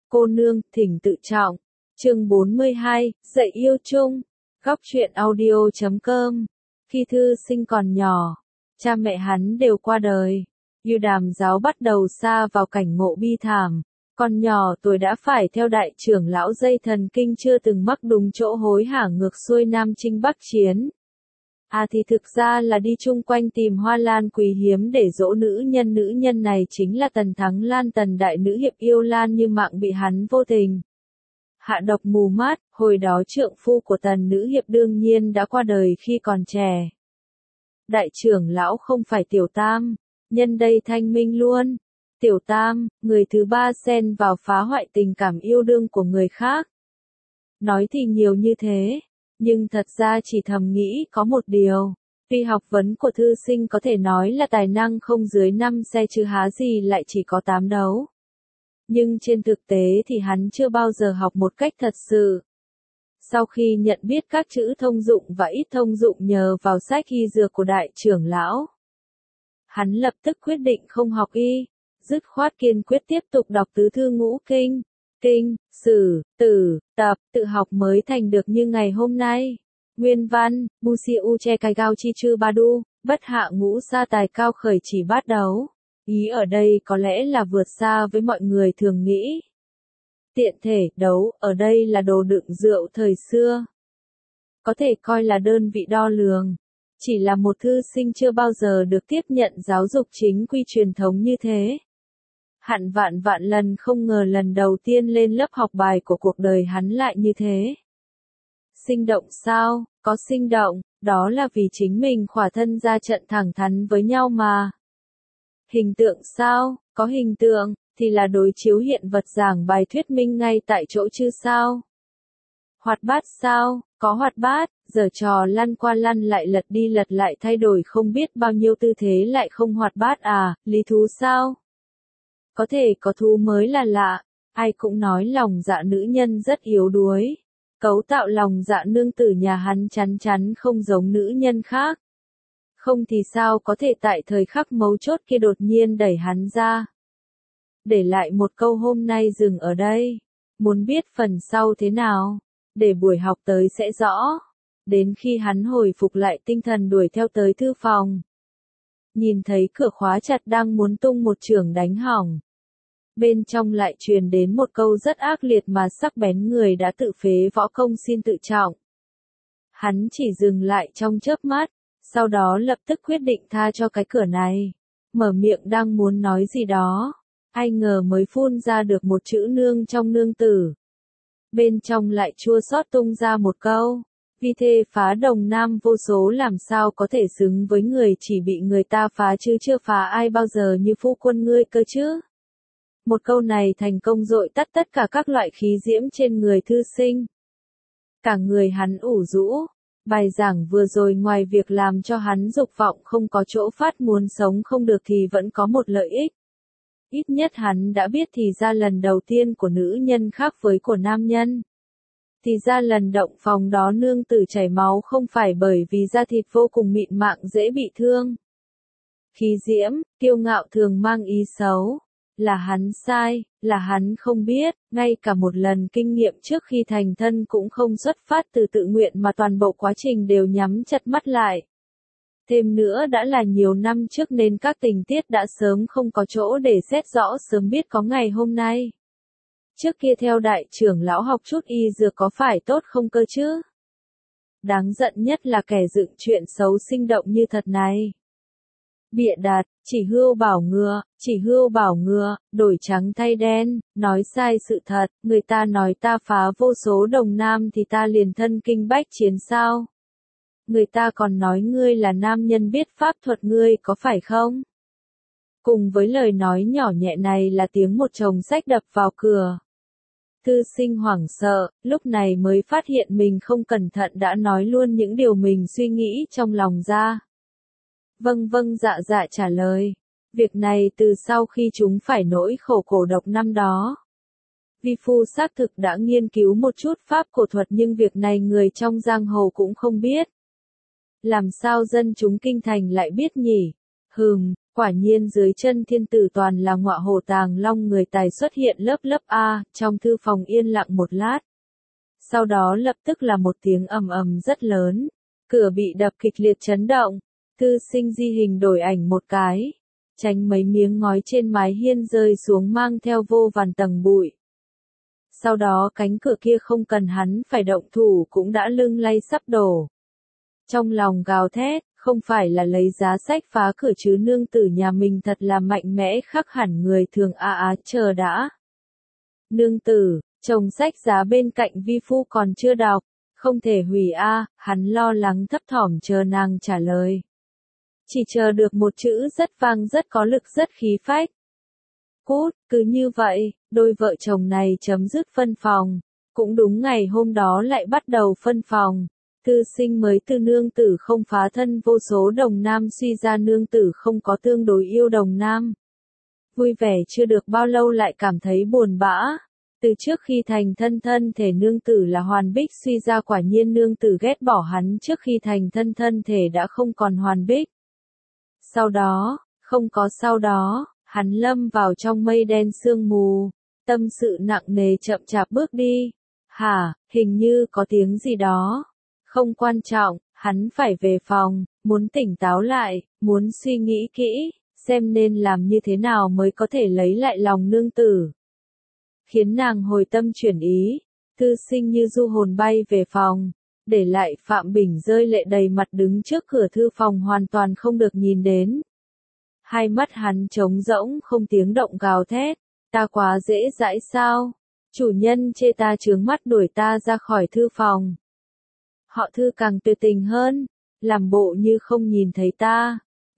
Cô nương, thỉnh tự trọng. Chương 42, dạy yêu chung. Góc truyện audio.com. Khi Thư Sinh còn nhỏ, cha mẹ hắn đều qua đời. Yêu Đàm giáo bắt đầu sa vào cảnh ngộ bi thảm. Còn nhỏ tuổi đã phải theo đại trưởng lão dây thần kinh chưa từng mắc đúng chỗ hối hả ngược xuôi Nam Chinh Bắc Chiến. Thì thực ra là đi chung quanh tìm hoa lan quý hiếm để dỗ nữ nhân này chính là Tần Thắng Lan, Tần đại nữ hiệp yêu Lan Như Mạng bị hắn vô tình hạ độc mù mắt. Hồi đó trượng phu của Tần nữ hiệp đương nhiên đã qua đời khi còn trẻ. Đại trưởng lão không phải Tiểu Tam, nhân đây thanh minh luôn. Tiểu Tam, người thứ ba xen vào phá hoại tình cảm yêu đương của người khác. Nói thì nhiều như thế, nhưng thật ra chỉ thầm nghĩ có một điều. Tuy học vấn của Thư Sinh có thể nói là tài năng không dưới 5 xe chứ há gì lại chỉ có 8 đấu. Nhưng trên thực tế thì hắn chưa bao giờ học một cách thật sự. Sau khi nhận biết các chữ thông dụng và ít thông dụng nhờ vào sách y dược của đại trưởng lão, hắn lập tức quyết định không học y, dứt khoát kiên quyết tiếp tục đọc tứ thư ngũ kinh, kinh, sử, tử, tập, tự học mới thành được như ngày hôm nay. Nguyên văn, Busiu che cai gao chi chư ba đu, bất hạ ngũ sa tài cao khởi chỉ bát đấu. Ý ở đây có lẽ là vượt xa với mọi người thường nghĩ. Tiện thể, đấu, ở đây là đồ đựng rượu thời xưa. Có thể coi là đơn vị đo lường. Chỉ là một thư sinh chưa bao giờ được tiếp nhận giáo dục chính quy truyền thống như thế. Hẳn vạn lần không ngờ lần đầu tiên lên lớp học bài của cuộc đời hắn lại như thế. Sinh động sao? Có sinh động, đó là vì chính mình khỏa thân ra trận thẳng thắn với nhau mà. Hình tượng sao? Có hình tượng, thì là đối chiếu hiện vật giảng bài thuyết minh ngay tại chỗ chứ sao? Hoạt bát sao? Có hoạt bát, giở trò lăn qua lăn lại lật đi lật lại thay đổi không biết bao nhiêu tư thế lại không hoạt bát à? Lý thú sao? Có thể có thú mới là lạ, ai cũng nói lòng dạ nữ nhân rất yếu đuối. Cấu tạo lòng dạ nương tử nhà hắn chắn không giống nữ nhân khác. Không thì sao có thể tại thời khắc mấu chốt kia đột nhiên đẩy hắn ra. Để lại một câu hôm nay dừng ở đây. Muốn biết phần sau thế nào? Để buổi học tới sẽ rõ. Đến khi hắn hồi phục lại tinh thần đuổi theo tới thư phòng. Nhìn thấy cửa khóa chặt đang muốn tung một chưởng đánh hỏng. Bên trong lại truyền đến một câu rất ác liệt mà sắc bén, người đã tự phế võ công xin tự trọng. Hắn chỉ dừng lại trong chớp mắt, sau đó lập tức quyết định tha cho cái cửa này. Mở miệng đang muốn nói gì đó, ai ngờ mới phun ra được một chữ nương trong nương tử. Bên trong lại chua xót tung ra một câu, vi thê phá đồng nam vô số làm sao có thể xứng với người chỉ bị người ta phá chứ chưa phá ai bao giờ như phu quân ngươi cơ chứ. Một câu này thành công dội tắt tất cả các loại khí diễm trên người Thư Sinh. Cả người hắn ủ rũ, bài giảng vừa rồi ngoài việc làm cho hắn dục vọng không có chỗ phát, muốn sống không được thì vẫn có một lợi ích. Ít nhất hắn đã biết thì ra lần đầu tiên của nữ nhân khác với của nam nhân. Thì ra lần động phòng đó nương tử chảy máu không phải bởi vì da thịt vô cùng mịn màng dễ bị thương. Khí diễm, kiêu ngạo thường mang ý xấu. Là hắn sai, là hắn không biết, ngay cả một lần kinh nghiệm trước khi thành thân cũng không xuất phát từ tự nguyện mà toàn bộ quá trình đều nhắm chặt mắt lại. Thêm nữa đã là nhiều năm trước nên các tình tiết đã sớm không có chỗ để xét rõ, sớm biết có ngày hôm nay. Trước kia theo đại trưởng lão học chút y dược có phải tốt không cơ chứ? Đáng giận nhất là kẻ dựng chuyện xấu sinh động như thật này. Bịa đặt, chỉ hưu bảo ngựa, đổi trắng thay đen, nói sai sự thật, người ta nói ta phá vô số đồng nam thì ta liền thân kinh bách chiến sao? Người ta còn nói ngươi là nam nhân biết pháp thuật, ngươi có phải không? Cùng với lời nói nhỏ nhẹ này là tiếng một chồng sách đập vào cửa. Thư Sinh hoảng sợ, lúc này mới phát hiện mình không cẩn thận đã nói luôn những điều mình suy nghĩ trong lòng ra. Vâng dạ trả lời. Việc này từ sau khi chúng phải nỗi khổ cổ độc năm đó. Vi phu xác thực đã nghiên cứu một chút pháp cổ thuật nhưng việc này người trong giang hồ cũng không biết. Làm sao dân chúng kinh thành lại biết nhỉ? Quả nhiên dưới chân thiên tử toàn là ngọa hổ tàng long người tài xuất hiện lớp lớp a, trong thư phòng yên lặng một lát. Sau đó lập tức là một tiếng ầm ầm rất lớn, cửa bị đập kịch liệt chấn động, Thư Sinh di hình đổi ảnh một cái, tránh mấy miếng ngói trên mái hiên rơi xuống mang theo vô vàn tầng bụi. Sau đó cánh cửa kia không cần hắn phải động thủ cũng đã lưng lay sắp đổ. Trong lòng gào thét, không phải là lấy giá sách phá cửa chứ nương tử nhà mình thật là mạnh mẽ khác hẳn người thường chờ đã. Nương tử, chồng sách giá bên cạnh vi phu còn chưa đọc, không thể hủy hắn lo lắng thấp thỏm chờ nàng trả lời. Chỉ chờ được một chữ rất vang rất có lực rất khí phách. Cút, cứ như vậy, đôi vợ chồng này chấm dứt phân phòng. Cũng đúng ngày hôm đó lại bắt đầu phân phòng. Thư Sinh mới từ nương tử không phá thân vô số đồng nam suy ra nương tử không có tương đối yêu đồng nam. Vui vẻ chưa được bao lâu lại cảm thấy buồn bã. Từ trước khi thành thân thể nương tử là hoàn bích suy ra quả nhiên nương tử ghét bỏ hắn trước khi thành thân thể đã không còn hoàn bích. Sau đó, không có sau đó, hắn lâm vào trong mây đen sương mù, tâm sự nặng nề chậm chạp bước đi. Hình như có tiếng gì đó. Không quan trọng, hắn phải về phòng, muốn tỉnh táo lại, muốn suy nghĩ kỹ, xem nên làm như thế nào mới có thể lấy lại lòng nương tử. Khiến nàng hồi tâm chuyển ý, Thư Sinh như du hồn bay về phòng, để lại Phạm Bình rơi lệ đầy mặt đứng trước cửa thư phòng hoàn toàn không được nhìn đến. Hai mắt hắn trống rỗng không tiếng động gào thét, ta quá dễ dãi sao? Chủ nhân chê ta chướng mắt đuổi ta ra khỏi thư phòng. Họ Thư càng tuyệt tình hơn, làm bộ như không nhìn thấy ta.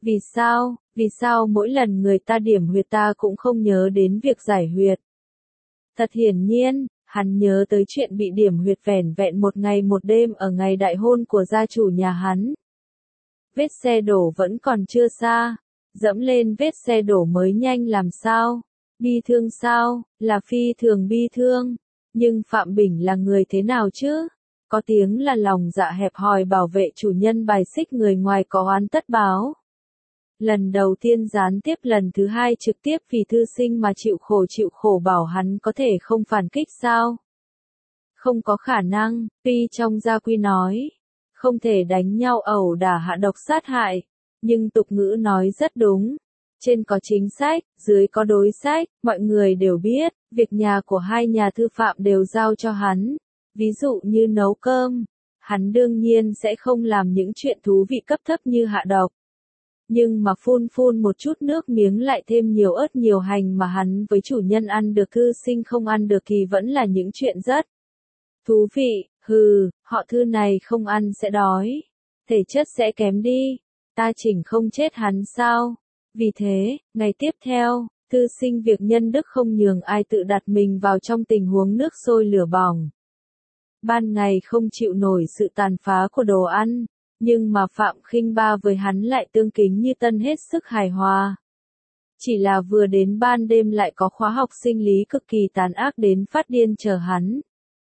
Vì sao mỗi lần người ta điểm huyệt ta cũng không nhớ đến việc giải huyệt? Thật hiển nhiên, hắn nhớ tới chuyện bị điểm huyệt vẻn vẹn một ngày một đêm ở ngày đại hôn của gia chủ nhà hắn. Vết xe đổ vẫn còn chưa xa, dẫm lên vết xe đổ mới nhanh làm sao? Bi thương sao? Là phi thường bi thương. Nhưng Phạm Bình là người thế nào chứ? Có tiếng là lòng dạ hẹp hòi bảo vệ chủ nhân bài xích người ngoài có oán tất báo. Lần đầu tiên gián tiếp, lần thứ hai trực tiếp vì Thư Sinh mà chịu khổ bảo hắn có thể không phản kích sao? Không có khả năng, tuy trong gia quy nói, không thể đánh nhau ẩu đả hạ độc sát hại, nhưng tục ngữ nói rất đúng. Trên có chính sách, dưới có đối sách, mọi người đều biết, việc nhà của hai nhà thư phạm đều giao cho hắn. Ví dụ như nấu cơm, hắn đương nhiên sẽ không làm những chuyện thú vị cấp thấp như hạ độc. Nhưng mà phun một chút nước miếng lại thêm nhiều ớt nhiều hành mà hắn với chủ nhân ăn được Thư Sinh không ăn được thì vẫn là những chuyện rất thú vị. Họ Thư này không ăn sẽ đói, thể chất sẽ kém đi, ta chỉnh không chết hắn sao? Vì thế, ngày tiếp theo, Thư Sinh việc nhân đức không nhường ai tự đặt mình vào trong tình huống nước sôi lửa bỏng. Ban ngày không chịu nổi sự tàn phá của đồ ăn, nhưng mà Phạm Khinh Ba với hắn lại tương kính như tân hết sức hài hòa. Chỉ là vừa đến ban đêm lại có khóa học sinh lý cực kỳ tàn ác đến phát điên chờ hắn.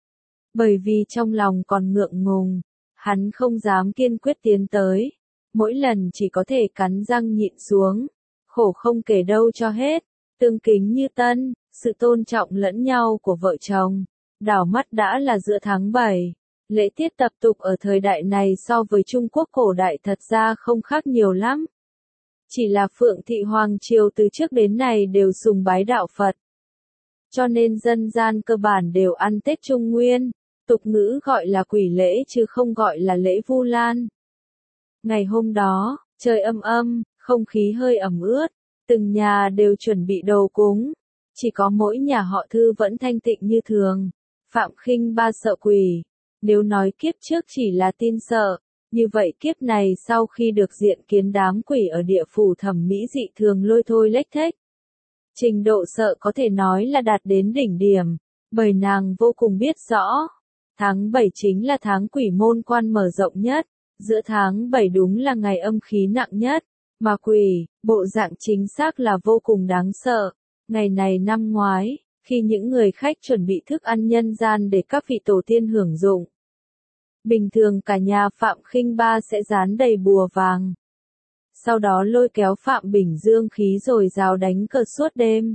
Bởi vì trong lòng còn ngượng ngùng, hắn không dám kiên quyết tiến tới, mỗi lần chỉ có thể cắn răng nhịn xuống, khổ không kể đâu cho hết, tương kính như tân, sự tôn trọng lẫn nhau của vợ chồng. Đảo mắt đã là giữa tháng 7, lễ tiết tập tục ở thời đại này so với Trung Quốc cổ đại thật ra không khác nhiều lắm. Chỉ là Phượng Thị Hoàng Triều từ trước đến nay đều sùng bái đạo Phật. Cho nên dân gian cơ bản đều ăn Tết Trung Nguyên, tục ngữ gọi là quỷ lễ chứ không gọi là lễ Vu Lan. Ngày hôm đó, trời âm, không khí hơi ẩm ướt, từng nhà đều chuẩn bị đồ cúng, chỉ có mỗi nhà họ Thư vẫn thanh tịnh như thường. Phạm Khinh Ba sợ quỷ, nếu nói kiếp trước chỉ là tin sợ, như vậy kiếp này sau khi được diện kiến đám quỷ ở địa phủ thẩm mỹ dị thường lôi thôi lếch thếch. Trình độ sợ có thể nói là đạt đến đỉnh điểm, bởi nàng vô cùng biết rõ. Tháng 7 chính là tháng quỷ môn quan mở rộng nhất, giữa tháng 7 đúng là ngày âm khí nặng nhất, mà quỷ, bộ dạng chính xác là vô cùng đáng sợ. Ngày này năm ngoái, khi những người khách chuẩn bị thức ăn nhân gian để các vị tổ tiên hưởng dụng. Bình thường cả nhà Phạm Khinh Ba sẽ dán đầy bùa vàng. sau đó lôi kéo Phạm Bình Dương khí rồi rào đánh cờ suốt đêm.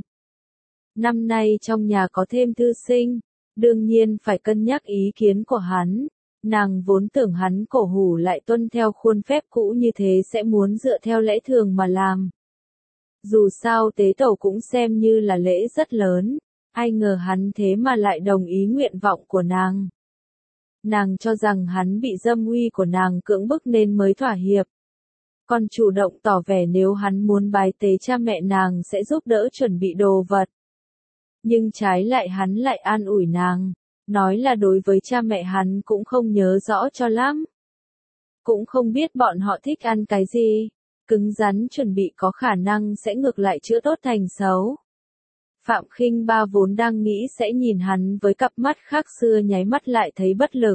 Năm nay trong nhà có thêm thư sinh, đương nhiên phải cân nhắc ý kiến của hắn. Nàng vốn tưởng hắn cổ hủ lại tuân theo khuôn phép cũ như thế sẽ muốn dựa theo lẽ thường mà làm. Dù sao tế tẩu cũng xem như là lễ rất lớn, ai ngờ hắn thế mà lại đồng ý nguyện vọng của nàng. Nàng cho rằng hắn bị dâm uy của nàng cưỡng bức nên mới thỏa hiệp. Còn chủ động tỏ vẻ nếu hắn muốn bái tế cha mẹ nàng sẽ giúp đỡ chuẩn bị đồ vật. Nhưng trái lại hắn lại an ủi nàng, nói là đối với cha mẹ hắn cũng không nhớ rõ cho lắm. Cũng không biết bọn họ thích ăn cái gì, cứng rắn chuẩn bị có khả năng sẽ ngược lại chữa tốt thành xấu. Phạm Khinh Ba vốn đang nghĩ sẽ nhìn hắn với cặp mắt khác xưa nháy mắt lại thấy bất lực.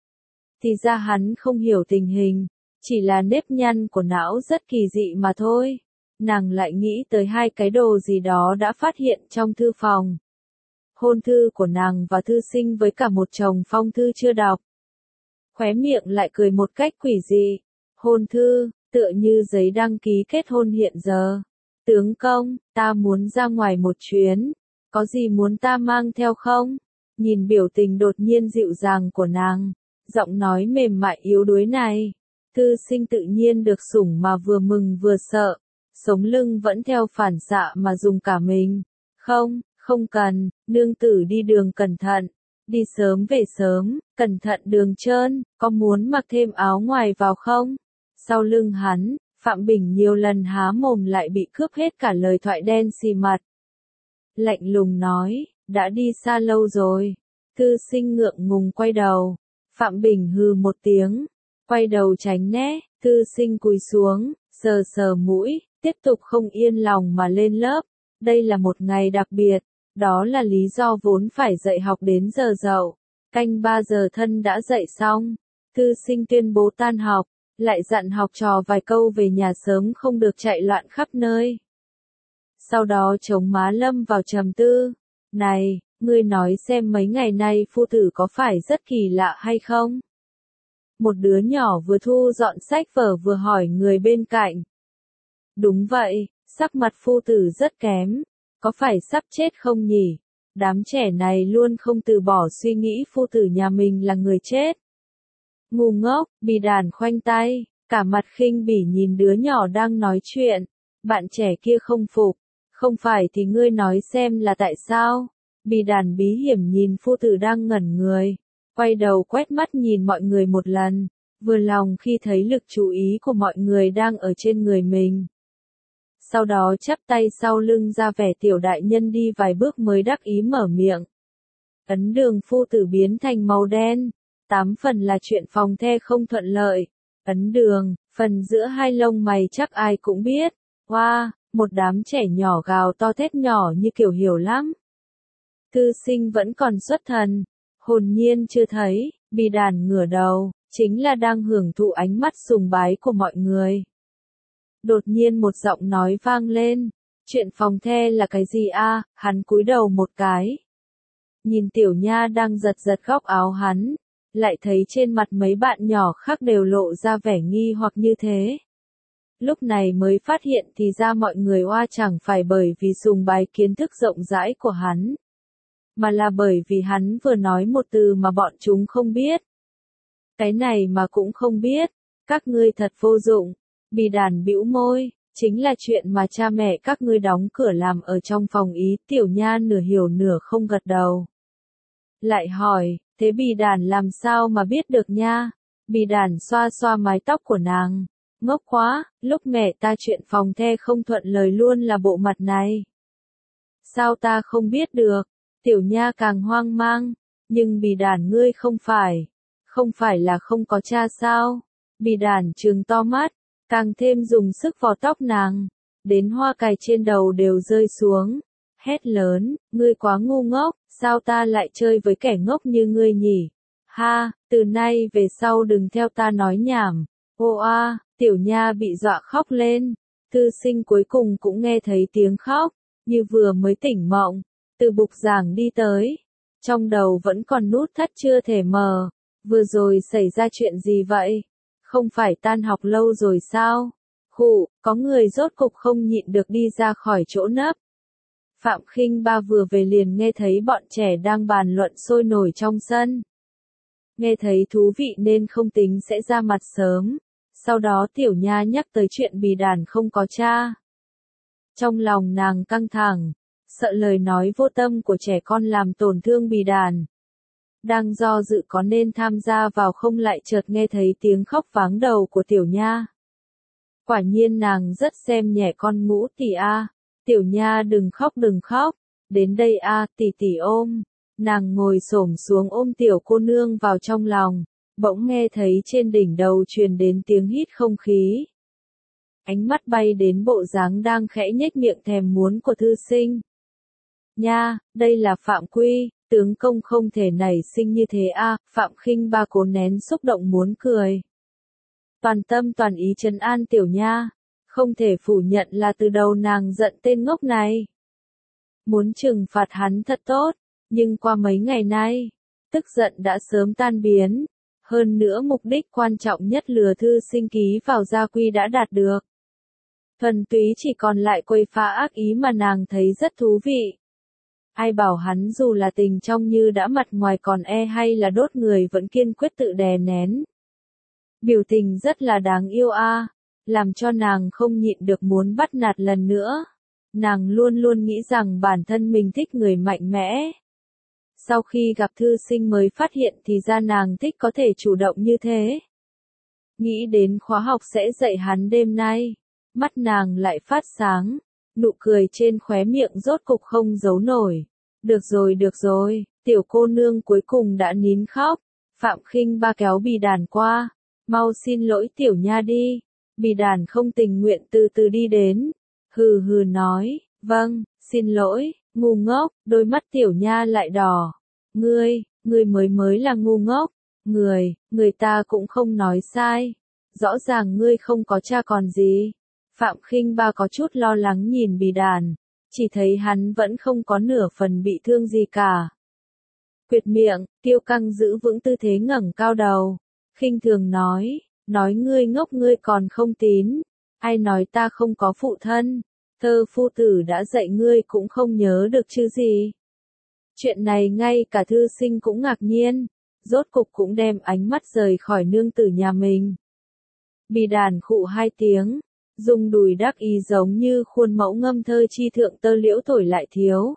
Thì ra hắn không hiểu tình hình, chỉ là nếp nhăn của não rất kỳ dị mà thôi. Nàng lại nghĩ tới hai cái đồ gì đó đã phát hiện trong thư phòng. Hôn thư của nàng và thư sinh với cả một chồng phong thư chưa đọc. Khóe miệng lại cười một cách quỷ dị. Hôn thư, tựa như giấy đăng ký kết hôn hiện giờ. Tướng công, ta muốn ra ngoài một chuyến, có gì muốn ta mang theo không? Nhìn biểu tình đột nhiên dịu dàng của nàng, giọng nói mềm mại yếu đuối này. Thư sinh tự nhiên được sủng mà vừa mừng vừa sợ, sống lưng vẫn theo phản xạ mà dùng cả mình. Không, không cần, nương tử đi đường cẩn thận, đi sớm về sớm, cẩn thận đường trơn, có muốn mặc thêm áo ngoài vào không? Sau lưng hắn, Phạm Bình nhiều lần há mồm lại bị cướp hết cả lời thoại đen xì mặt. Lạnh lùng nói, đã đi xa lâu rồi. Thư sinh ngượng ngùng quay đầu. Phạm Bình hừ một tiếng, quay đầu tránh né. Thư sinh cúi xuống, sờ sờ mũi, tiếp tục không yên lòng mà lên lớp. Đây là một ngày đặc biệt, đó là lý do vốn phải dạy học đến giờ dậu. Canh 3 giờ thân đã dạy xong. Thư sinh tuyên bố tan học, lại dặn học trò vài câu về nhà sớm không được chạy loạn khắp nơi. Sau đó chống má lâm vào trầm tư. Này, ngươi nói xem mấy ngày nay phu tử có phải rất kỳ lạ hay không? Một đứa nhỏ vừa thu dọn sách vở vừa hỏi người bên cạnh. Đúng vậy, sắc mặt phu tử rất kém, có phải sắp chết không nhỉ? Đám trẻ này luôn không từ bỏ suy nghĩ phu tử nhà mình là người chết. Ngu ngốc, bì đàn khoanh tay, cả mặt khinh bỉ nhìn đứa nhỏ đang nói chuyện. Bạn trẻ kia không phục, không phải thì ngươi nói xem là tại sao? Bì đàn bí hiểm nhìn phu tử đang ngẩn người, quay đầu quét mắt nhìn mọi người một lần, vừa lòng khi thấy lực chú ý của mọi người đang ở trên người mình. Sau đó chắp tay sau lưng ra vẻ tiểu đại nhân đi vài bước mới đắc ý mở miệng. Ấn đường phu tử biến thành màu đen, 8 phần là chuyện phòng the không thuận lợi. Ấn đường, phần giữa hai lông mày chắc ai cũng biết. Wow, một đám trẻ nhỏ gào to thét nhỏ như kiểu hiểu lắm. Thư sinh vẫn còn xuất thần, hồn nhiên chưa thấy, bì đàn ngửa đầu, chính là đang hưởng thụ ánh mắt sùng bái của mọi người. Đột nhiên một giọng nói vang lên, chuyện phòng the là cái gì a? Hắn cúi đầu một cái. Nhìn tiểu nha đang giật giật góc áo hắn, lại thấy trên mặt mấy bạn nhỏ khác đều lộ ra vẻ nghi hoặc như thế. Lúc này mới phát hiện thì ra mọi người oa chẳng phải bởi vì sùng bái kiến thức rộng rãi của hắn, mà là bởi vì hắn vừa nói một từ mà bọn chúng không biết. Cái này mà cũng không biết, các ngươi thật vô dụng. Bì đàn bĩu môi, chính là chuyện mà cha mẹ các ngươi đóng cửa làm ở trong phòng ý. Tiểu nha nửa hiểu nửa không gật đầu. Lại hỏi, thế bì đàn làm sao mà biết được nha? Bì đàn xoa xoa mái tóc của nàng. Ngốc quá, lúc mẹ ta chuyện phòng the không thuận lời luôn là bộ mặt này. Sao ta không biết được? Tiểu nha càng hoang mang. Nhưng bì đàn ngươi không phải là không có cha sao? Bì đàn trừng to mắt, càng thêm dùng sức vò tóc nàng, đến hoa cài trên đầu đều rơi xuống. Hét lớn, ngươi quá ngu ngốc, sao ta lại chơi với kẻ ngốc như ngươi nhỉ? Ha, từ nay về sau đừng theo ta nói nhảm. Ô a, tiểu nha bị dọa khóc lên. Thư sinh cuối cùng cũng nghe thấy tiếng khóc, như vừa mới tỉnh mộng, từ bục giảng đi tới. Trong đầu vẫn còn nút thắt chưa thể mở. Vừa rồi xảy ra chuyện gì vậy? Không phải tan học lâu rồi sao? Khụ, có người rốt cục không nhịn được đi ra khỏi chỗ nấp. Phạm Khinh Ba vừa về liền nghe thấy bọn trẻ đang bàn luận sôi nổi trong sân. Nghe thấy thú vị nên không tính sẽ ra mặt sớm. Sau đó Tiểu Nha nhắc tới chuyện Bì Đàn không có cha. Trong lòng nàng căng thẳng, sợ lời nói vô tâm của trẻ con làm tổn thương Bì Đàn. Đang do dự có nên tham gia vào không lại chợt nghe thấy tiếng khóc váng đầu của Tiểu Nha. Quả nhiên nàng rất xem nhẹ con Ngũ tỷ a. Tiểu Nha đừng khóc, đến đây a, tỷ tỷ ôm. Nàng ngồi xổm xuống ôm tiểu cô nương vào trong lòng, bỗng nghe thấy trên đỉnh đầu truyền đến tiếng hít không khí. Ánh mắt bay đến bộ dáng đang khẽ nhếch miệng thèm muốn của thư sinh. Nha, đây là Phạm Quy, tướng công không thể nảy sinh như thế a. Phạm Khinh Ba cố nén xúc động muốn cười. Toàn tâm toàn ý trấn an Tiểu Nha, không thể phủ nhận là từ đầu nàng giận tên ngốc này. Muốn trừng phạt hắn thật tốt, nhưng qua mấy ngày nay, tức giận đã sớm tan biến. Hơn nữa mục đích quan trọng nhất lừa thư sinh ký vào gia quy đã đạt được. Thuần túy chỉ còn lại quấy phá ác ý mà nàng thấy rất thú vị. Ai bảo hắn dù là tình trong như đã mặt ngoài còn hay là đốt người vẫn kiên quyết tự đè nén. Biểu tình rất là đáng yêu a, làm cho nàng không nhịn được muốn bắt nạt lần nữa. Nàng luôn luôn nghĩ rằng bản thân mình thích người mạnh mẽ. Sau khi gặp thư sinh mới phát hiện thì ra nàng thích có thể chủ động như thế. Nghĩ đến khóa học sẽ dạy hắn đêm nay, mắt nàng lại phát sáng, nụ cười trên khóe miệng rốt cục không giấu nổi. Được rồi, tiểu cô nương cuối cùng đã nín khóc. Phạm Khinh Ba kéo Bì Đàn qua, mau xin lỗi Tiểu Nha đi. Bì Đàn không tình nguyện từ từ đi đến, hừ hừ nói, vâng, xin lỗi. Ngu ngốc, đôi mắt Tiểu Nha lại đỏ. Ngươi mới là ngu ngốc. Người ta cũng không nói sai. Rõ ràng ngươi không có cha còn gì. Phạm Khinh Ba có chút lo lắng nhìn Bì Đàn, chỉ thấy hắn vẫn không có nửa phần bị thương gì cả. Quyệt miệng, Tiêu Căng giữ vững tư thế ngẩng cao đầu, khinh thường nói ngươi ngốc ngươi còn không tín. Ai nói ta không có phụ thân? Thơ phu tử đã dạy ngươi cũng không nhớ được chứ gì. Chuyện này ngay cả thư sinh cũng ngạc nhiên, rốt cục cũng đem ánh mắt rời khỏi nương tử nhà mình. Bì Đàn khụ hai tiếng, dùng đùi đắc ý giống như khuôn mẫu ngâm thơ chi thượng tơ liễu thổi lại thiếu.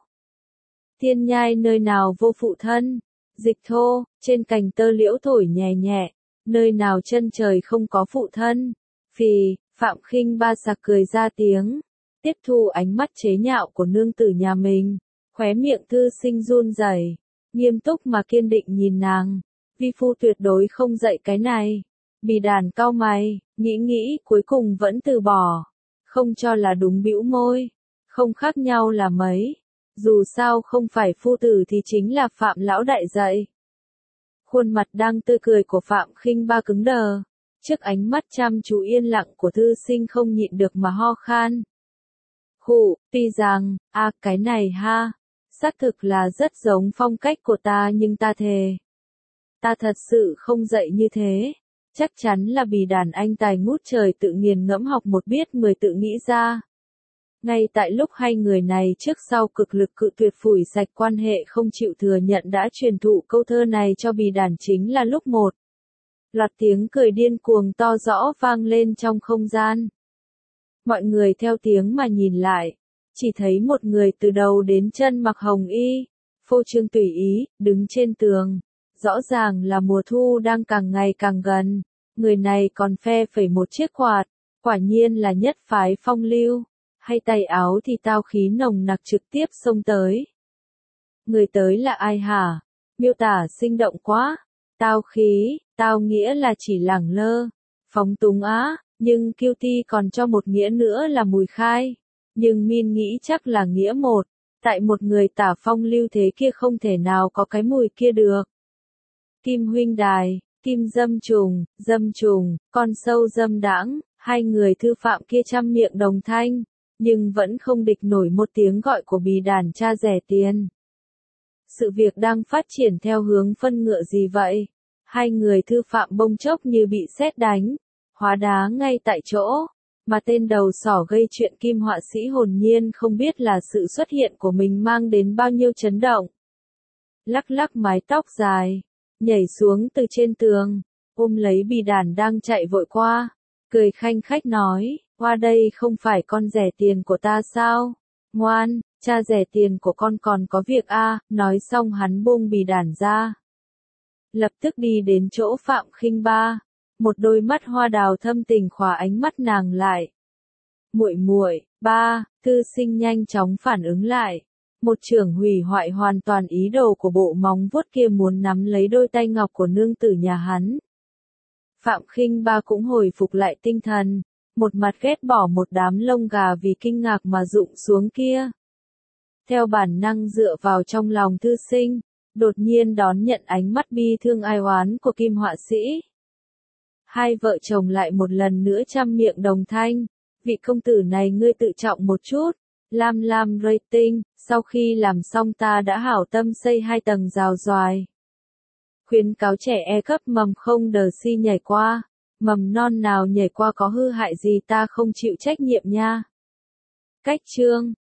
Thiên nhai nơi nào vô phụ thân, dịch thô, trên cành tơ liễu thổi nhẹ nhẹ, nơi nào chân trời không có phụ thân. Phì, Phạm Khinh Ba sặc cười ra tiếng, tiếp thu ánh mắt chế nhạo của nương tử nhà mình, khóe miệng thư sinh run rẩy, nghiêm túc mà kiên định nhìn nàng, vi phu tuyệt đối không dạy cái này. Bì Đàn cau mày, nghĩ cuối cùng vẫn từ bỏ, không cho là đúng bĩu môi, không khác nhau là mấy, dù sao không phải phu tử thì chính là Phạm lão đại dạy. Khuôn mặt đang tươi cười của Phạm Khinh Ba cứng đờ, trước ánh mắt chăm chú yên lặng của thư sinh không nhịn được mà ho khan. Khụ, tuy rằng, cái này ha, xác thực là rất giống phong cách của ta nhưng ta thề. Ta thật sự không dạy như thế, chắc chắn là Bì Đàn anh tài ngút trời tự nghiền ngẫm học một biết 10 tự nghĩ ra. Ngay tại lúc hai người này trước sau cực lực cự tuyệt phủi sạch quan hệ không chịu thừa nhận đã truyền thụ câu thơ này cho Bì Đàn chính là lúc một. Loạt tiếng cười điên cuồng to rõ vang lên trong không gian. Mọi người theo tiếng mà nhìn lại, chỉ thấy một người từ đầu đến chân mặc hồng y, phô trương tùy ý, đứng trên tường. Rõ ràng là mùa thu đang càng ngày càng gần, người này còn phe phẩy một chiếc quạt, quả nhiên là nhất phái phong lưu, hay tay áo thì tao khí nồng nặc trực tiếp xông tới. Người tới là ai hả? Miêu tả sinh động quá, tao khí, tao nghĩa là chỉ lẳng lơ, phóng túng á, nhưng kiêu ti còn cho một nghĩa nữa là mùi khai, nhưng Min nghĩ chắc là nghĩa một, tại một người tả phong lưu thế kia không thể nào có cái mùi kia được. Kim huynh đài, Kim dâm trùng, con sâu dâm đãng, hai người thư phạm kia trăm miệng đồng thanh, nhưng vẫn không địch nổi một tiếng gọi của Bì Đàn cha rẻ tiền. Sự việc đang phát triển theo hướng phân ngựa gì vậy? Hai người thư phạm bông chốc như bị sét đánh, hóa đá ngay tại chỗ, Mà tên đầu sỏ gây chuyện Kim họa sĩ hồn nhiên không biết là sự xuất hiện của mình mang đến bao nhiêu chấn động. Lắc lắc mái tóc dài, nhảy xuống từ trên tường, ôm lấy bì đàn đang chạy vội qua, cười khanh khách nói, qua đây không phải con rẻ tiền của ta sao? Ngoan, cha rẻ tiền của con còn có việc a. Nói xong hắn buông bì đàn ra. Lập tức đi đến chỗ Phạm Khinh Ba, một đôi mắt hoa đào thâm tình khóa ánh mắt nàng lại. Muội muội, ba, thư sinh nhanh chóng phản ứng lại. Một chưởng hủy hoại hoàn toàn ý đồ của bộ móng vuốt kia muốn nắm lấy đôi tay ngọc của nương tử nhà hắn. Phạm Khinh Ba cũng hồi phục lại tinh thần, một mặt ghét bỏ một đám lông gà vì kinh ngạc mà rụng xuống kia. Theo bản năng dựa vào trong lòng thư sinh, đột nhiên đón nhận ánh mắt bi thương ai oán của Kim họa sĩ. Hai vợ chồng lại một lần nữa trăm miệng đồng thanh, vị công tử này ngươi tự trọng một chút. Lam Lam rating, sau khi làm xong ta đã hảo tâm xây 2 tầng rào doài. Khuyến cáo trẻ E cấp mầm không đờ si nhảy qua, mầm non nào nhảy qua có hư hại gì ta không chịu trách nhiệm nha. Cách chương